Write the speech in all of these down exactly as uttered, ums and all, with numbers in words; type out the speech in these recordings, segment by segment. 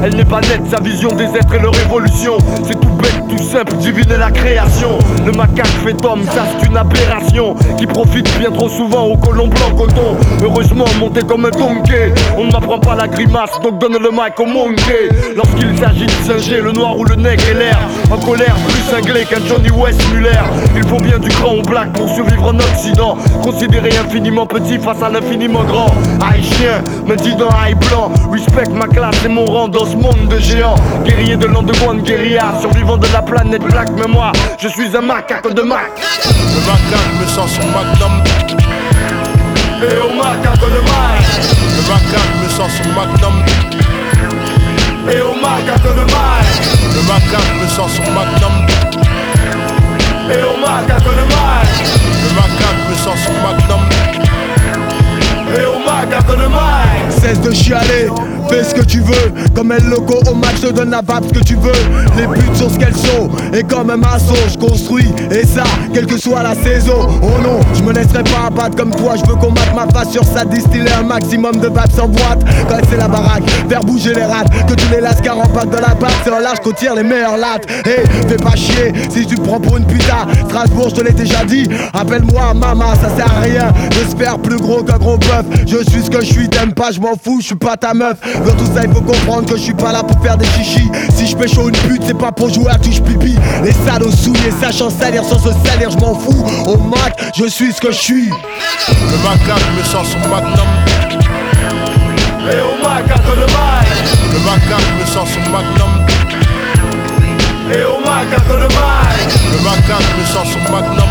Elle n'est pas nette, sa vision des êtres et leur évolution. C'est tout bête, tout simple, divine est la création. Le macaque fait homme, ça c'est une aberration qui profite bien trop souvent aux colons blancs coton. Heureusement monté comme un donkey, on ne m'apprend pas la grimace, donc donne le mic au monkey. Lorsqu'il s'agit de singer, le noir ou le nègre et l'air en colère, plus cinglé qu'un Johnny West Muller. Il faut bien du grand au black pour survivre en Occident. Considéré infiniment petit face à l'infiniment grand. Aïe chien, maintenant aïe blanc. Respect ma classe et mon rang dans ce monde de géants. Guerrier de l'underground guérilla, survivant de la planète black. Mais moi, je suis un macaque de Mac. Le macaque me sent son magnum. Et au macaque de Mac. Le macaque me sent son magnum. Et au macaque de Mac. Le macaque me sent son magnum. Et au macaque de Mac. Le macaque me sent son magnum. Et au macaque de Mac. Cesse de chialer, fais ce que tu veux. Comme El Loco au match, te donne la vape ce que tu veux. Les putes sont ce qu'elles sont, et comme un maçon, je construis, et ça, quelle que soit la saison. Oh non, je me laisserai pas abattre comme toi. Je veux qu'on mate ma face sur ça, distiller un maximum de vapes sans boîte. Quand c'est la baraque, faire bouger les rats. Que tous les lascars en pack de la batte, c'est en large qu'on tire les meilleures lattes. Hey, fais pas chier, si tu te prends pour une putain. Strasbourg, je te l'ai déjà dit, appelle-moi maman, ça sert à rien de se faire plus gros qu'un gros bœuf. Je suis ce que je suis, t'aimes pas, je m'en fous, je suis pas ta meuf. Dans tout ça il faut comprendre que je suis pas là pour faire des chichis. Si je pécho une pute c'est pas pour jouer à touche pipi. Les salauds souillés sachant salir sans se salir, je m'en fous. Au Mac, je suis ce que je suis. Le macaque me sent son magnum. Et au macaque de Mac. Le macaque me sent son magnum. Et au macaque de Mac. Le macaque me sent son magnum.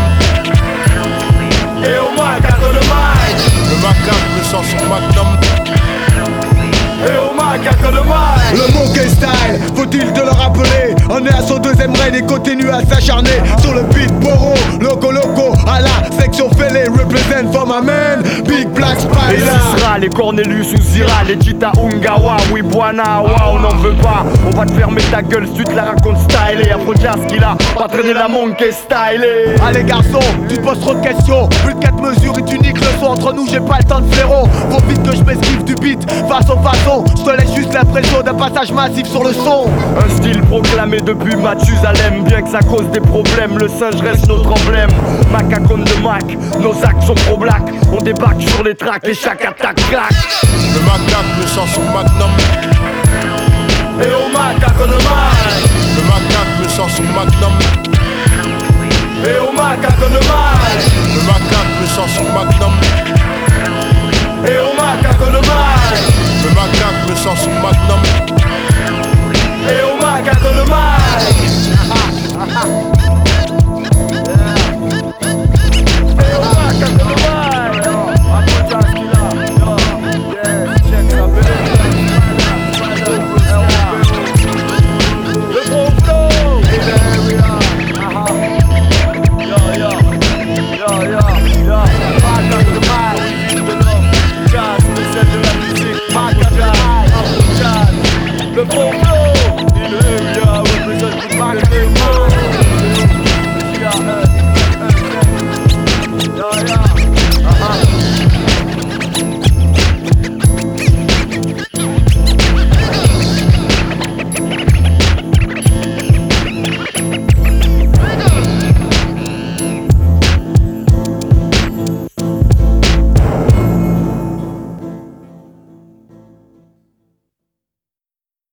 Et au macaque de Mac. Le macaque me sent son magnum. Et au macaque de Mac. Le monkey style, faut-il te le rappeler? On est à son deuxième raid et continue à s'acharner sur le beat Boro, loco loco, à la section fêlée, represent for my man, Big Black Les Spider. Isra, les Cornelius ou Zira, les Tita Ungawa, oui Buana, wa, on n'en veut pas. On va te fermer ta gueule si tu te la racontes stylée. Afrojass qu'il a pas traîné la monkey stylée. Allez garçon, tu te poses trop de questions. Plus de quatre mesures est unique, le son entre nous, j'ai pas le temps de frérot. Faut vite que je m'esquive du beat, façon façon. Je te laisse juste l'impression d'un passage massif sur le son. Un style proclamé depuis Mathusalem. Bien que ça cause des problèmes, le singe reste notre emblème. Macacone de Mac, nos actes sont pro black. On débarque sur les tracks et chaque attaque claque. Le macaque me sent son magnum.